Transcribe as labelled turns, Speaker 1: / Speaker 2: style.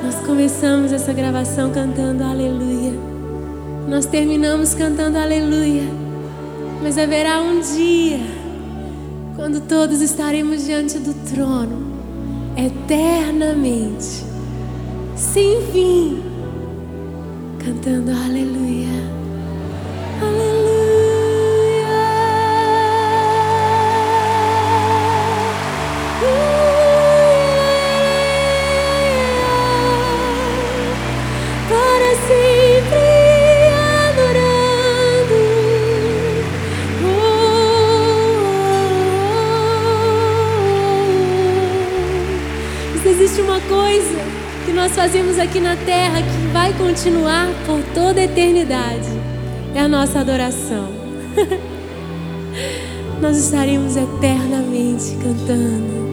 Speaker 1: Nós começamos essa gravação cantando aleluia. Nós terminamos cantando aleluia. Mas haverá um dia quando todos estaremos diante do trono, eternamente, sem fim, cantando aleluia, aleluia. Para sempre adorando. Mas existe uma coisa que nós fazemos aqui na terra que vai continuar por toda a eternidade. É a nossa adoração. Nós estaremos eternamente cantando